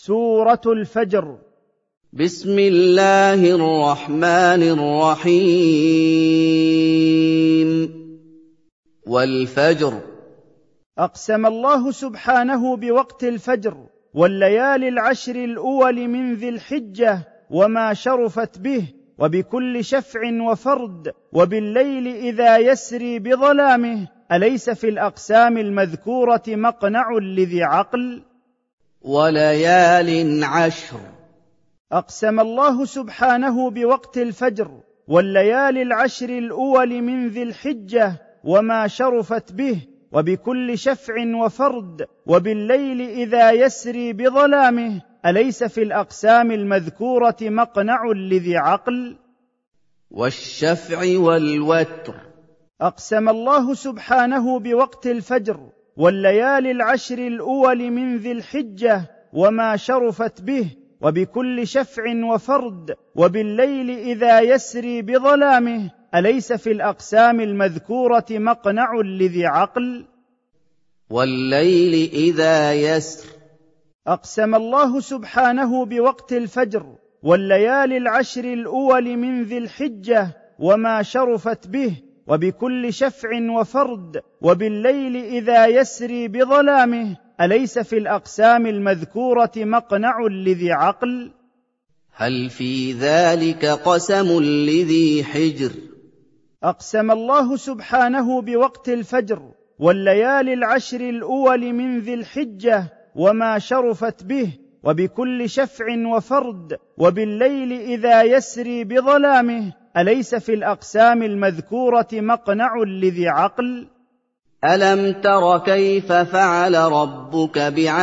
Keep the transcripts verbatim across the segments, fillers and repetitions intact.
سورة الفجر. بسم الله الرحمن الرحيم. والفجر. أقسم الله سبحانه بوقت الفجر والليالي العشر الأول من ذي الحجة وما شرفت به، وبكل شفع وفرد، وبالليل إذا يسري بظلامه، أليس في الأقسام المذكورة مقنع لذي عقل؟ وليال عشر. أقسم الله سبحانه بوقت الفجر والليالي العشر الأول من ذي الحجة وما شرفت به، وبكل شفع وفرد، وبالليل إذا يسري بظلامه، أليس في الأقسام المذكورة مقنع لذي عقل؟ والشفع والوتر. أقسم الله سبحانه بوقت الفجر والليالي العشر الأول من ذي الحجة وما شرفت به، وبكل شفع وفرد، وبالليل إذا يسري بظلامه، أليس في الأقسام المذكورة مقنع لذي عقل؟ والليل إذا يسر. أقسم الله سبحانه بوقت الفجر والليالي العشر الأول من ذي الحجة وما شرفت به، وبكل شفع وفرد، وبالليل إذا يسري بظلامه، أليس في الأقسام المذكورة مقنع لذي عقل؟ هل في ذلك قسم لذي حجر؟ أقسم الله سبحانه بوقت الفجر والليالي العشر الأول من ذي الحجة وما شرفت به، وبكل شفع وفرد، وبالليل إذا يسري بظلامه، أليس في الأقسام المذكورة مقنع لذي عقل؟ ألم تر كيف فعل ربك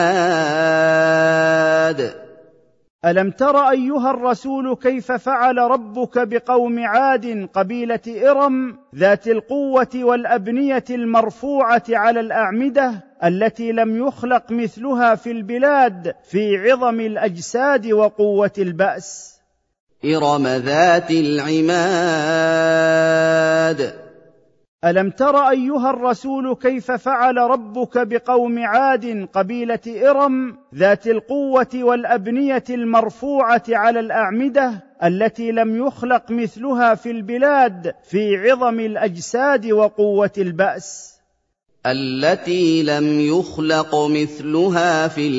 بعاد؟ ألم تر أيها الرسول كيف فعل ربك بقوم عاد قبيلة إرم ذات القوة والأبنية المرفوعة على الأعمدة التي لم يخلق مثلها في البلاد في عظم الأجساد وقوة البأس. إرم ذات العماد. ألم تر أيها الرسول كيف فعل ربك بقوم عاد قبيلة إرم ذات القوة والأبنية المرفوعة على الأعمدة التي لم يخلق مثلها في البلاد في عظم الأجساد وقوة البأس. التي لم يخلق مثلها في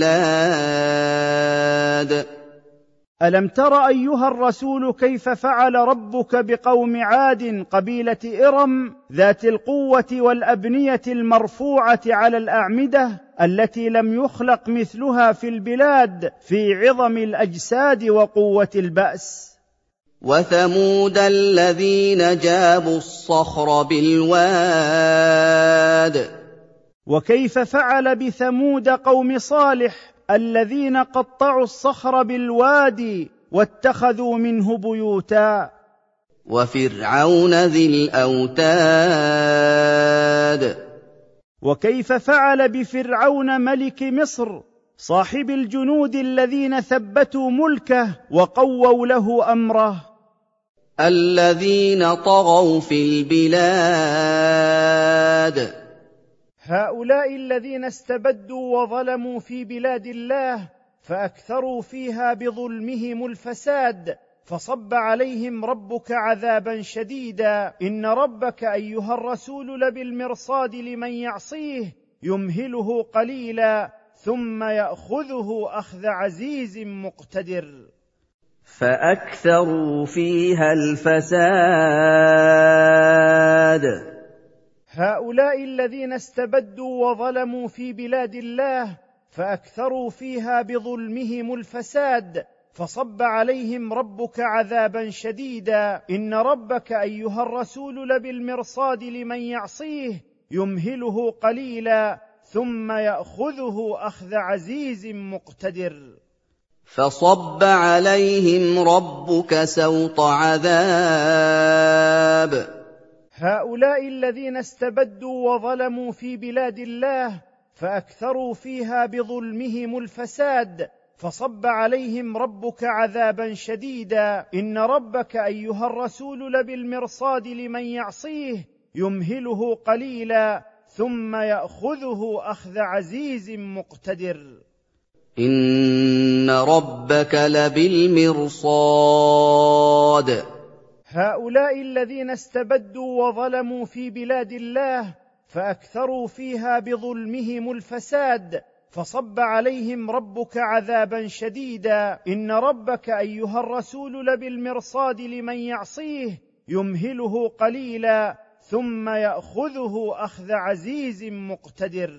البلاد. ألم تر أيها الرسول كيف فعل ربك بقوم عاد قبيلة إرم ذات القوة والأبنية المرفوعة على الأعمدة التي لم يخلق مثلها في البلاد في عظم الأجساد وقوة البأس. وثمود الذين جابوا الصخر بالواد. وكيف فعل بثمود قوم صالح الذين قطعوا الصخر بالوادي واتخذوا منه بيوتا. وفرعون ذي الأوتاد. وكيف فعل بفرعون ملك مصر صاحب الجنود الذين ثبتوا ملكه وقووا له أمره. الذين طغوا في البلاد. هؤلاء الذين استبدوا وظلموا في بلاد الله فأكثروا فيها بظلمهم الفساد، فصب عليهم ربك عذابا شديدا. إن ربك أيها الرسول لبالمرصاد لمن يعصيه، يمهله قليلا ثم يأخذه أخذ عزيز مقتدر. فأكثروا فيها الفساد. هؤلاء الذين استبدوا وظلموا في بلاد الله فأكثروا فيها بظلمهم الفساد، فصب عليهم ربك عذابا شديدا. إن ربك أيها الرسول لبالمرصاد لمن يعصيه، يمهله قليلا ثم يأخذه أخذ عزيز مقتدر. فصب عليهم ربك سوط عذاب. هؤلاء الذين استبدوا وظلموا في بلاد الله فأكثروا فيها بظلمهم الفساد، فصب عليهم ربك عذابا شديدا. إن ربك أيها الرسول لبالمرصاد لمن يعصيه، يمهله قليلا ثم يأخذه أخذ عزيز مقتدر. إن ربك لبالمرصاد هؤلاء الذين استبدوا وظلموا في بلاد الله فأكثروا فيها بظلمهم الفساد، فصب عليهم ربك عذابا شديدا. إن ربك أيها الرسول لبالمرصاد لمن يعصيه، يمهله قليلا ثم يأخذه أخذ عزيز مقتدر.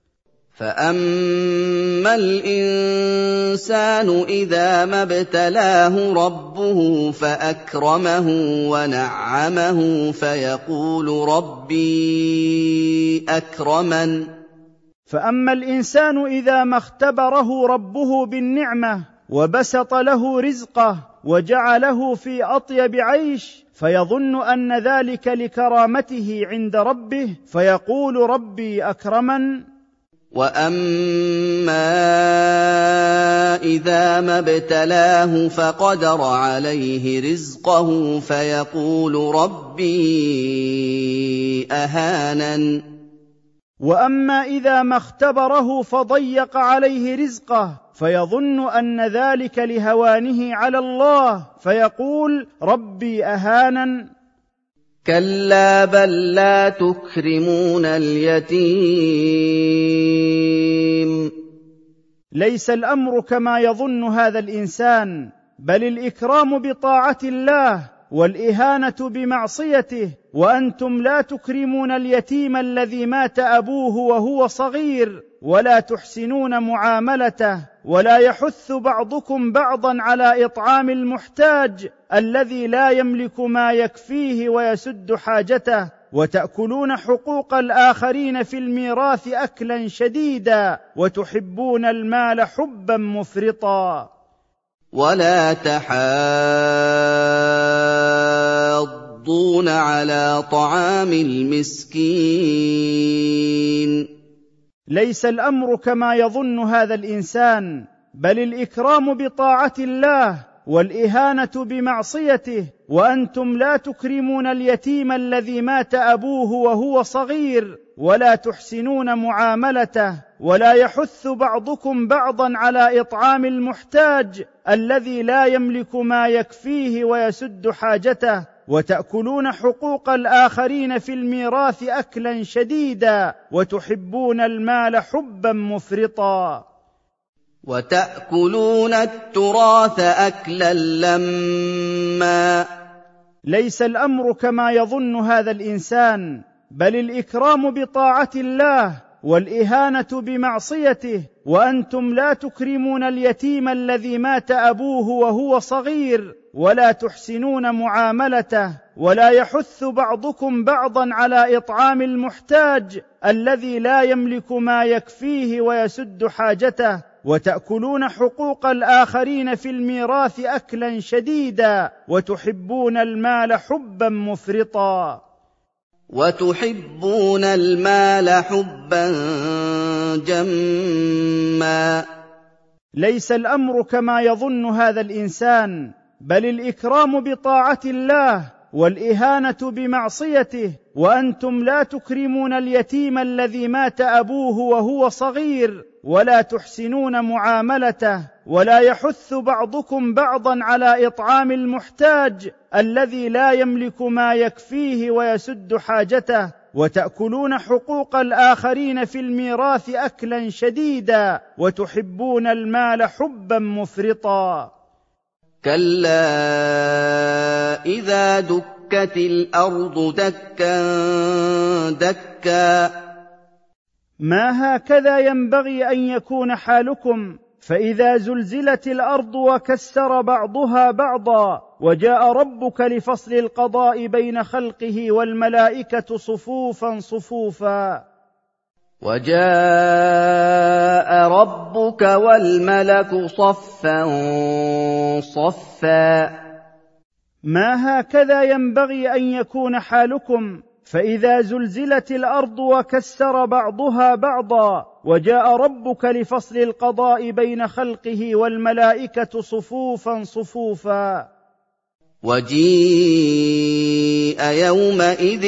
فأما الإنسان إذا ما ابتلاه ربه فأكرمه ونعمه فيقول ربي أكرمن فأما الإنسان إذا ما اختبره ربه بالنعمة وبسط له رزقه وجعله في أطيب عيش، فيظن أن ذلك لكرامته عند ربه فيقول ربي أكرمن. وأما إذا ما ابتلاه فقدر عليه رزقه فيقول ربي أهانن وأما إذا ما اختبره فضيق عليه رزقه فيظن أن ذلك لهوانه على الله فيقول ربي أهانن. كلا بل لا تكرمون اليتيم. ليس الأمر كما يظن هذا الإنسان، بل الإكرام بطاعة الله والإهانة بمعصيته، وأنتم لا تكرمون اليتيم الذي مات أبوه وهو صغير ولا تحسنون معاملته، ولا يحث بعضكم بعضا على إطعام المحتاج الذي لا يملك ما يكفيه ويسد حاجته، وتأكلون حقوق الآخرين في الميراث أكلا شديدا، وتحبون المال حبا مفرطا. ولا تحاضون على طعام المسكين. ليس الأمر كما يظن هذا الإنسان، بل الإكرام بطاعة الله والإهانة بمعصيته، وأنتم لا تكرمون اليتيم الذي مات أبوه وهو صغير ولا تحسنون معاملته، ولا يحث بعضكم بعضا على إطعام المحتاج الذي لا يملك ما يكفيه ويسد حاجته، وتأكلون حقوق الآخرين في الميراث أكلا شديدا، وتحبون المال حبا مفرطا. وتأكلون التراث أكلا لما. ليس الأمر كما يظن هذا الإنسان، بل الإكرام بطاعة الله والإهانة بمعصيته، وأنتم لا تكرمون اليتيم الذي مات أبوه وهو صغير ولا تحسنون معاملته، ولا يحث بعضكم بعضا على إطعام المحتاج الذي لا يملك ما يكفيه ويسد حاجته، وتأكلون حقوق الآخرين في الميراث أكلا شديدا، وتحبون المال حبا مفرطا. وتحبون المال حبا جما. ليس الأمر كما يظن هذا الإنسان، بل الإكرام بطاعة الله والإهانة بمعصيته، وأنتم لا تكرمون اليتيم الذي مات أبوه وهو صغير ولا تحسنون معاملته، ولا يحث بعضكم بعضا على إطعام المحتاج الذي لا يملك ما يكفيه ويسد حاجته، وتأكلون حقوق الآخرين في الميراث أكلا شديدا، وتحبون المال حبا مفرطا. كلا إذا دكت الأرض دكا دكا. ما هكذا ينبغي أن يكون حالكم، فإذا زلزلت الأرض وكسر بعضها بعضا، وجاء ربك لفصل القضاء بين خلقه والملائكة صفوفا صفوفا. وجاء ربك والملك صفا صفا. ما هكذا ينبغي أن يكون حالكم، فإذا زلزلت الأرض وكسر بعضها بعضا، وجاء ربك لفصل القضاء بين خلقه والملائكة صفوفا صفوفا. وجيء يومئذ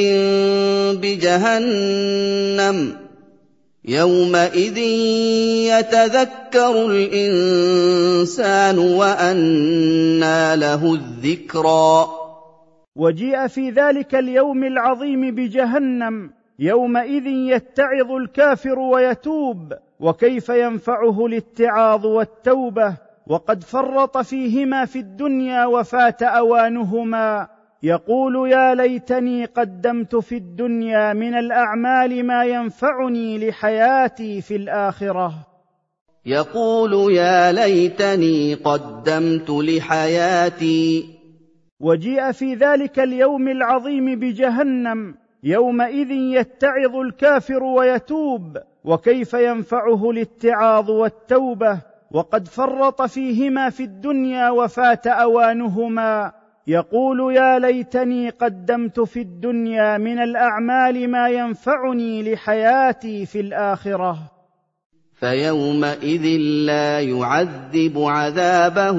بجهنم يومئذ يتذكر الإنسان الْإِنسَانُ وَأَنَّىٰ لَهُ الذِّكْرَىٰ وجيء في ذلك اليوم العظيم بجهنم، يومئذ يتعظ الكافر ويتوب، وكيف ينفعه الاتعاظ والتوبة وقد فرط فيهما في الدنيا وفات أوانهما. يقول يا ليتني قدمت في الدنيا من الأعمال ما ينفعني لحياتي في الآخرة. يقول يا ليتني قدمت لحياتي. وجيء في ذلك اليوم العظيم بجهنم، يومئذ يتعظ الكافر ويتوب، وكيف ينفعه الاتعاظ والتوبة وقد فرط فيهما في الدنيا وفات أوانهما. يقول يا ليتني قدمت في الدنيا من الأعمال ما ينفعني لحياتي في الآخرة. فيومئذ لا يعذب عذابه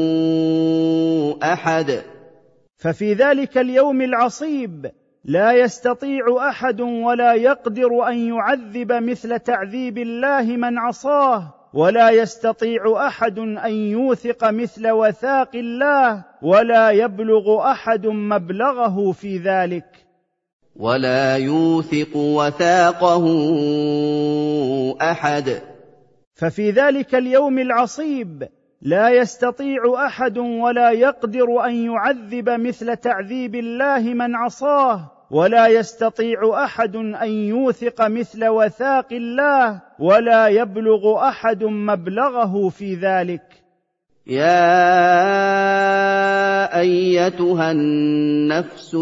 أحد. ففي ذلك اليوم العصيب لا يستطيع أحد ولا يقدر أن يعذب مثل تعذيب الله من عصاه، ولا يستطيع أحد أن يوثق مثل وثاق الله، ولا يبلغ أحد مبلغه في ذلك، ولا يوثق وثاقه أحد. ففي ذلك اليوم العصيب لا يستطيع أحد ولا يقدر أن يعذب مثل تعذيب الله من عصاه، ولا يستطيع أحد أن يوثق مثل وثاق الله، ولا يبلغ أحد مبلغه في ذلك. يا أيتها النفس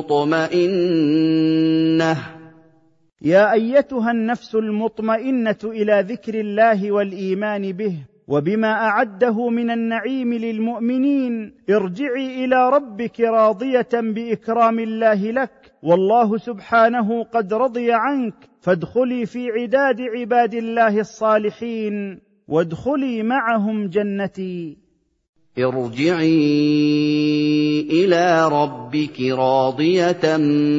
المطمئنة يا أيتها النفس المطمئنة إلى ذكر الله والإيمان به وبما أعده من النعيم للمؤمنين، ارجعي إلى ربك راضية بإكرام الله لك، والله سبحانه قد رضي عنك، فادخلي في عداد عباد الله الصالحين، وادخلي معهم جنتي. ارجعي إلى ربك راضية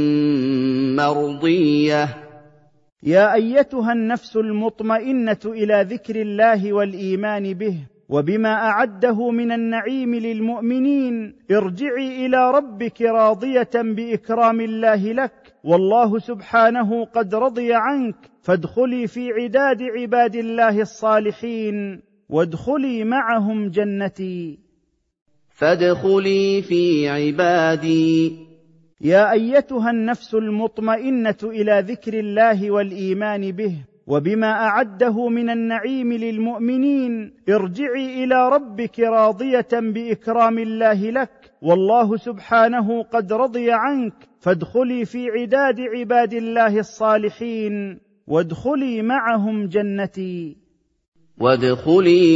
مرضية. يا أيتها النفس المطمئنة إلى ذكر الله والإيمان به وبما أعده من النعيم للمؤمنين، ارجعي إلى ربك راضية بإكرام الله لك، والله سبحانه قد رضي عنك، فادخلي في عداد عباد الله الصالحين، وادخلي معهم جنتي. فادخلي في عبادي. يا أيتها النفس المطمئنة إلى ذكر الله والإيمان به وبما أعده من النعيم للمؤمنين، ارجعي إلى ربك راضية بإكرام الله لك، والله سبحانه قد رضي عنك، فادخلي في عداد عباد الله الصالحين، وادخلي معهم جنتي. وادخلي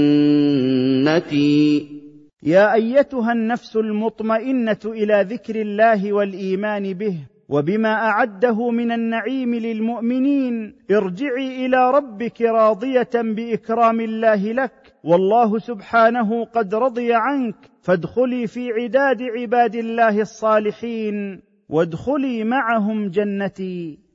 جنتي. يا أيتها النفس المطمئنة إلى ذكر الله والإيمان به وبما أعده من النعيم للمؤمنين، ارجعي إلى ربك راضية بإكرام الله لك، والله سبحانه قد رضي عنك، فادخلي في عداد عباد الله الصالحين، وادخلي معهم جنتي.